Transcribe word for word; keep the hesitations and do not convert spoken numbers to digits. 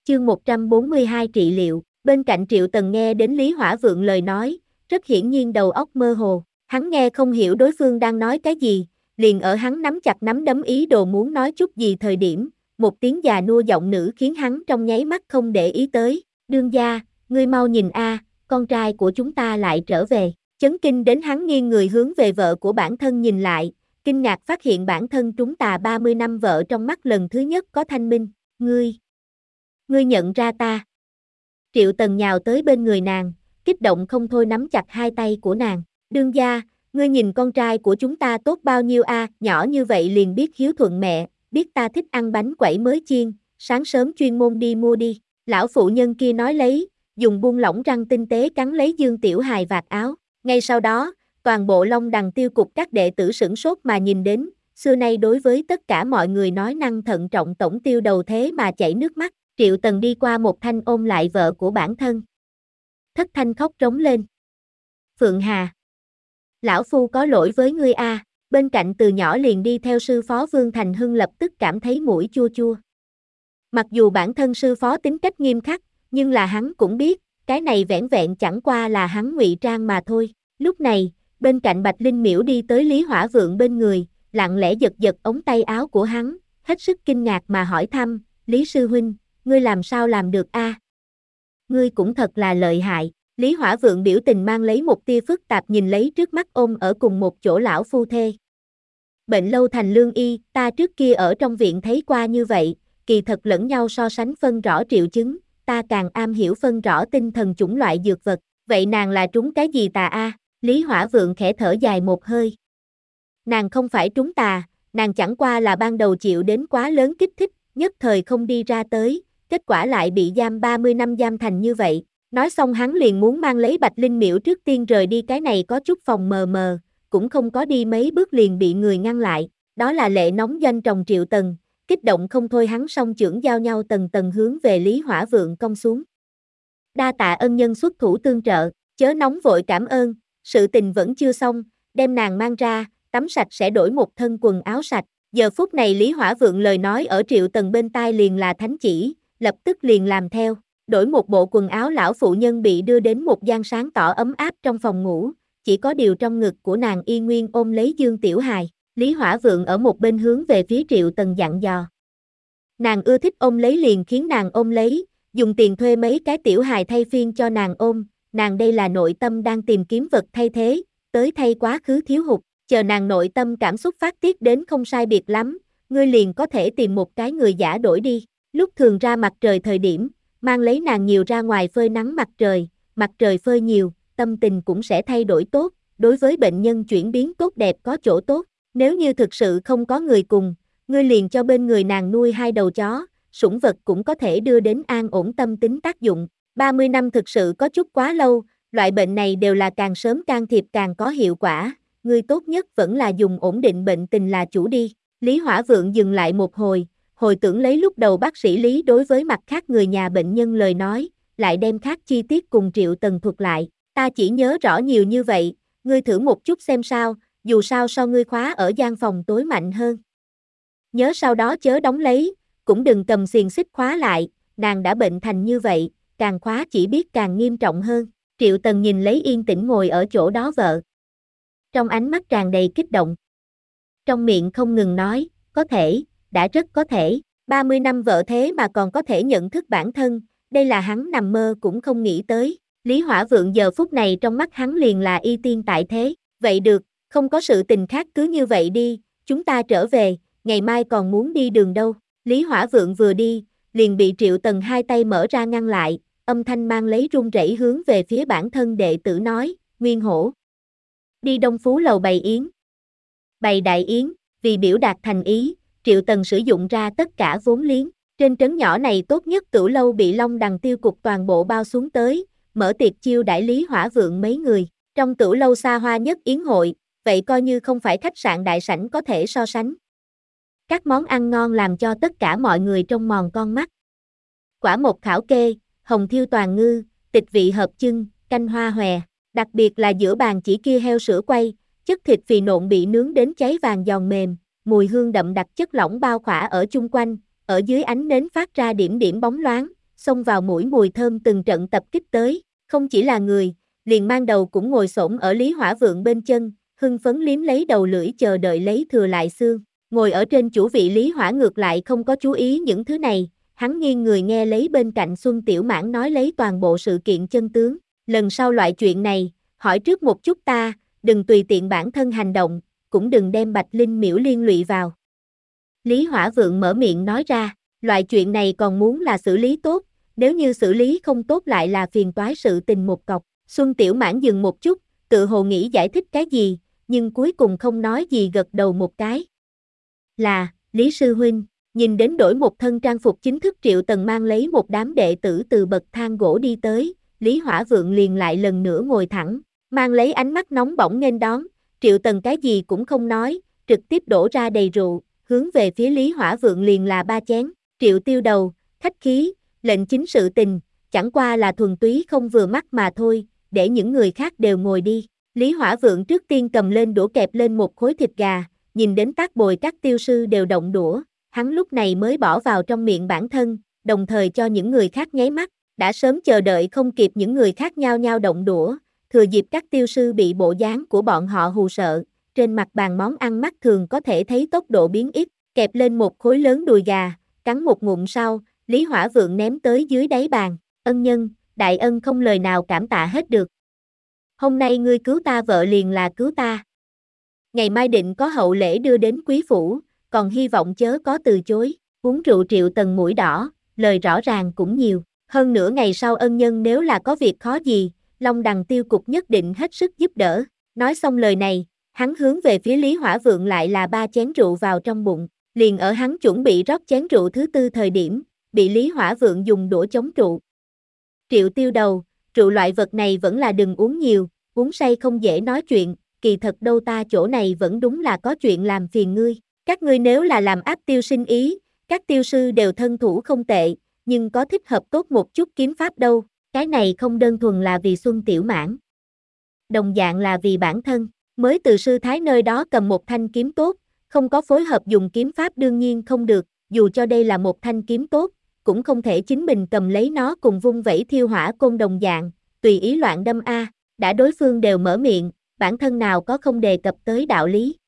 Chương một trăm bốn mươi hai trị liệu, bên cạnh Triệu Tần nghe đến Lý Hỏa Vượng lời nói, rất hiển nhiên đầu óc mơ hồ, hắn nghe không hiểu đối phương đang nói cái gì, liền ở hắn nắm chặt nắm đấm ý đồ muốn nói chút gì thời điểm, một tiếng già nua giọng nữ khiến hắn trong nháy mắt không để ý tới, đương gia, ngươi mau nhìn a, con trai của chúng ta lại trở về, chấn kinh đến hắn nghiêng người hướng về vợ của bản thân nhìn lại, kinh ngạc phát hiện bản thân trúng tà ba mươi năm vợ trong mắt lần thứ nhất có thanh minh, ngươi, ngươi nhận ra ta. Triệu Tần nhào tới bên người nàng, kích động không thôi nắm chặt hai tay của nàng, đương gia, ngươi nhìn con trai của chúng ta tốt bao nhiêu a, nhỏ như vậy liền biết hiếu thuận mẹ, biết ta thích ăn bánh quẩy mới chiên, sáng sớm chuyên môn đi mua đi, lão phụ nhân kia nói lấy, dùng buông lỏng răng tinh tế cắn lấy Dương Tiểu Hài vạt áo, ngay sau đó, toàn bộ Long Đằng Tiêu cục các đệ tử sửng sốt mà nhìn đến, xưa nay đối với tất cả mọi người nói năng thận trọng tổng tiêu đầu thế mà chảy nước mắt, Triệu Tần đi qua một thanh ôm lại vợ của bản thân. Thất thanh khóc trống lên. Phượng Hà, lão phu có lỗi với ngươi a. Bên cạnh từ nhỏ liền đi theo sư phó Vương Thành Hưng lập tức cảm thấy mũi chua chua. Mặc dù bản thân sư phó tính cách nghiêm khắc, nhưng là hắn cũng biết, cái này vẻn vẹn chẳng qua là hắn ngụy trang mà thôi. Lúc này, bên cạnh Bạch Linh Miễu đi tới Lý Hỏa Vượng bên người, lặng lẽ giật giật ống tay áo của hắn, hết sức kinh ngạc mà hỏi thăm, Lý sư huynh, ngươi làm sao làm được a? Ngươi cũng thật là lợi hại. Lý Hỏa Vượng biểu tình mang lấy một tia phức tạp nhìn lấy trước mắt ôm ở cùng một chỗ lão phu thê. Bệnh lâu thành lương y, ta trước kia ở trong viện thấy qua như vậy, kỳ thật lẫn nhau so sánh phân rõ triệu chứng, ta càng am hiểu phân rõ tinh thần chủng loại dược vật, vậy nàng là trúng cái gì tà a? Lý Hỏa Vượng khẽ thở dài một hơi. Nàng không phải trúng tà, nàng chẳng qua là ban đầu chịu đến quá lớn kích thích, nhất thời không đi ra tới, kết quả lại bị giam ba mươi năm giam thành như vậy. Nói xong hắn liền muốn mang lấy Bạch Linh Miễu trước tiên rời đi, cái này có chút phòng mờ mờ, cũng không có đi mấy bước liền bị người ngăn lại, đó là lệ nóng doanh tròng Triệu Tần, kích động không thôi hắn song chưởng giao nhau tầng tầng hướng về Lý Hỏa Vượng công xuống. Đa tạ ân nhân xuất thủ tương trợ, chớ nóng vội cảm ơn, sự tình vẫn chưa xong, đem nàng mang ra, tắm sạch sẽ đổi một thân quần áo sạch, giờ phút này Lý Hỏa Vượng lời nói ở Triệu Tần bên tai liền là thánh chỉ, lập tức liền làm theo. Đổi một bộ quần áo lão phụ nhân bị đưa đến một gian sáng tỏ ấm áp trong phòng ngủ, chỉ có điều trong ngực của nàng y nguyên ôm lấy Dương Tiểu Hài, Lý Hỏa Vượng ở một bên hướng về phía Triệu Tần dặn dò. Nàng ưa thích ôm lấy liền khiến nàng ôm lấy, dùng tiền thuê mấy cái tiểu hài thay phiên cho nàng ôm, nàng đây là nội tâm đang tìm kiếm vật thay thế, tới thay quá khứ thiếu hụt, chờ nàng nội tâm cảm xúc phát tiết đến không sai biệt lắm, ngươi liền có thể tìm một cái người giả đổi đi, lúc thường ra mặt trời thời điểm, mang lấy nàng nhiều ra ngoài phơi nắng mặt trời, mặt trời phơi nhiều, tâm tình cũng sẽ thay đổi tốt, đối với bệnh nhân chuyển biến tốt đẹp có chỗ tốt, nếu như thực sự không có người cùng, ngươi liền cho bên người nàng nuôi hai đầu chó, sủng vật cũng có thể đưa đến an ổn tâm tính tác dụng, ba mươi năm thực sự có chút quá lâu, loại bệnh này đều là càng sớm can thiệp càng có hiệu quả, ngươi tốt nhất vẫn là dùng ổn định bệnh tình là chủ đi, Lý Hỏa Vượng dừng lại một hồi, hồi tưởng lấy lúc đầu bác sĩ Lý đối với mặt khác người nhà bệnh nhân lời nói, lại đem khác chi tiết cùng Triệu Tần thuật lại, ta chỉ nhớ rõ nhiều như vậy, ngươi thử một chút xem sao, dù sao so ngươi khóa ở gian phòng tối mạnh hơn. Nhớ sau đó chớ đóng lấy, cũng đừng cầm xiềng xích khóa lại, nàng đã bệnh thành như vậy, càng khóa chỉ biết càng nghiêm trọng hơn, Triệu Tần nhìn lấy yên tĩnh ngồi ở chỗ đó vợ. Trong ánh mắt tràn đầy kích động. Trong miệng không ngừng nói, có thể, đã rất có thể, ba mươi năm vợ thế mà còn có thể nhận thức bản thân, đây là hắn nằm mơ cũng không nghĩ tới, Lý Hỏa Vượng giờ phút này trong mắt hắn liền là y tiên tại thế, vậy được, không có sự tình khác cứ như vậy đi, chúng ta trở về, ngày mai còn muốn đi đường đâu, Lý Hỏa Vượng vừa đi, liền bị Triệu Tần hai tay mở ra ngăn lại, âm thanh mang lấy run rẩy hướng về phía bản thân đệ tử nói, Nguyên Hổ, đi Đông Phú lầu bày yến, bày đại yến, vì biểu đạt thành ý, Triệu Tần sử dụng ra tất cả vốn liếng, trên trấn nhỏ này tốt nhất tửu lâu bị Long Đằng Tiêu cục toàn bộ bao xuống tới, mở tiệc chiêu đãi Lý Hỏa Vượng mấy người, trong tửu lâu xa hoa nhất yến hội, vậy coi như không phải khách sạn đại sảnh có thể so sánh. Các món ăn ngon làm cho tất cả mọi người trông mòn con mắt. Quả mộc khảo kê, hồng thiêu toàn ngư, tịch vị hợp chưng, canh hoa hòe, đặc biệt là giữa bàn chỉ kia heo sữa quay, chất thịt phì nộn bị nướng đến cháy vàng giòn mềm, mùi hương đậm đặc chất lỏng bao khỏa ở chung quanh, ở dưới ánh nến phát ra điểm điểm bóng loáng, xông vào mũi mùi thơm từng trận tập kích tới, không chỉ là người, liền mang đầu cũng ngồi xổm ở Lý Hỏa Vượng bên chân, hưng phấn liếm lấy đầu lưỡi chờ đợi lấy thừa lại xương. Ngồi ở trên chủ vị Lý Hỏa ngược lại không có chú ý những thứ này, hắn nghiêng người nghe lấy bên cạnh Xuân Tiểu Mãn nói lấy toàn bộ sự kiện chân tướng. Lần sau loại chuyện này, hỏi trước một chút ta, đừng tùy tiện bản thân hành động, cũng đừng đem Bạch Linh Miễu liên lụy vào. Lý Hỏa Vượng mở miệng nói ra, loại chuyện này còn muốn là xử lý tốt, nếu như xử lý không tốt lại là phiền toái sự tình một cọc. Xuân Tiểu Mãn dừng một chút, tự hồ nghĩ giải thích cái gì, nhưng cuối cùng không nói gì gật đầu một cái. Là, Lý Sư Huynh, nhìn đến đổi một thân trang phục chính thức Triệu Tần mang lấy một đám đệ tử từ bậc thang gỗ đi tới, Lý Hỏa Vượng liền lại lần nữa ngồi thẳng, mang lấy ánh mắt nóng bỏng nghênh đón, Triệu Tần cái gì cũng không nói, trực tiếp đổ ra đầy rượu, hướng về phía Lý Hỏa Vượng liền là ba chén, Triệu Tiêu đầu, khách khí, lệnh chính sự tình, chẳng qua là thuần túy không vừa mắt mà thôi, để những người khác đều ngồi đi. Lý Hỏa Vượng trước tiên cầm lên đũa kẹp lên một khối thịt gà, nhìn đến Tác Bồi các tiêu sư đều động đũa, hắn lúc này mới bỏ vào trong miệng bản thân, đồng thời cho những người khác nháy mắt, đã sớm chờ đợi không kịp những người khác nhao nhao động đũa, thừa dịp các tiêu sư bị bộ dáng của bọn họ hù sợ, trên mặt bàn món ăn mắt thường có thể thấy tốc độ biến ít, kẹp lên một khối lớn đùi gà, cắn một ngụm sau, Lý Hỏa Vượng ném tới dưới đáy bàn, ân nhân, đại ân không lời nào cảm tạ hết được. Hôm nay ngươi cứu ta vợ liền là cứu ta. Ngày mai định có hậu lễ đưa đến quý phủ, còn hy vọng chớ có từ chối. Uống rượu Triệu Tần mũi đỏ, lời rõ ràng cũng nhiều. Hơn nữa ngày sau ân nhân nếu là có việc khó gì, Long Đằng tiêu cục nhất định hết sức giúp đỡ. Nói xong lời này, hắn hướng về phía Lý Hỏa Vượng lại là ba chén rượu vào trong bụng. Liền ở hắn chuẩn bị rót chén rượu thứ tư thời điểm, bị Lý Hỏa Vượng dùng đũa chống trụ. Triệu Tiêu đầu, rượu loại vật này vẫn là đừng uống nhiều, uống say không dễ nói chuyện, kỳ thật đâu ta chỗ này vẫn đúng là có chuyện làm phiền ngươi. Các ngươi nếu là làm áp tiêu sinh ý, các tiêu sư đều thân thủ không tệ, nhưng có thích hợp tốt một chút kiếm pháp đâu, cái này không đơn thuần là vì Xuân Tiểu Mãn. Đồng dạng là vì bản thân, mới từ sư thái nơi đó cầm một thanh kiếm tốt, không có phối hợp dùng kiếm pháp đương nhiên không được, dù cho đây là một thanh kiếm tốt, cũng không thể chính mình cầm lấy nó cùng vung vẩy thiêu hỏa côn đồng dạng, tùy ý loạn đâm a, đã đối phương đều mở miệng, bản thân nào có không đề cập tới đạo lý.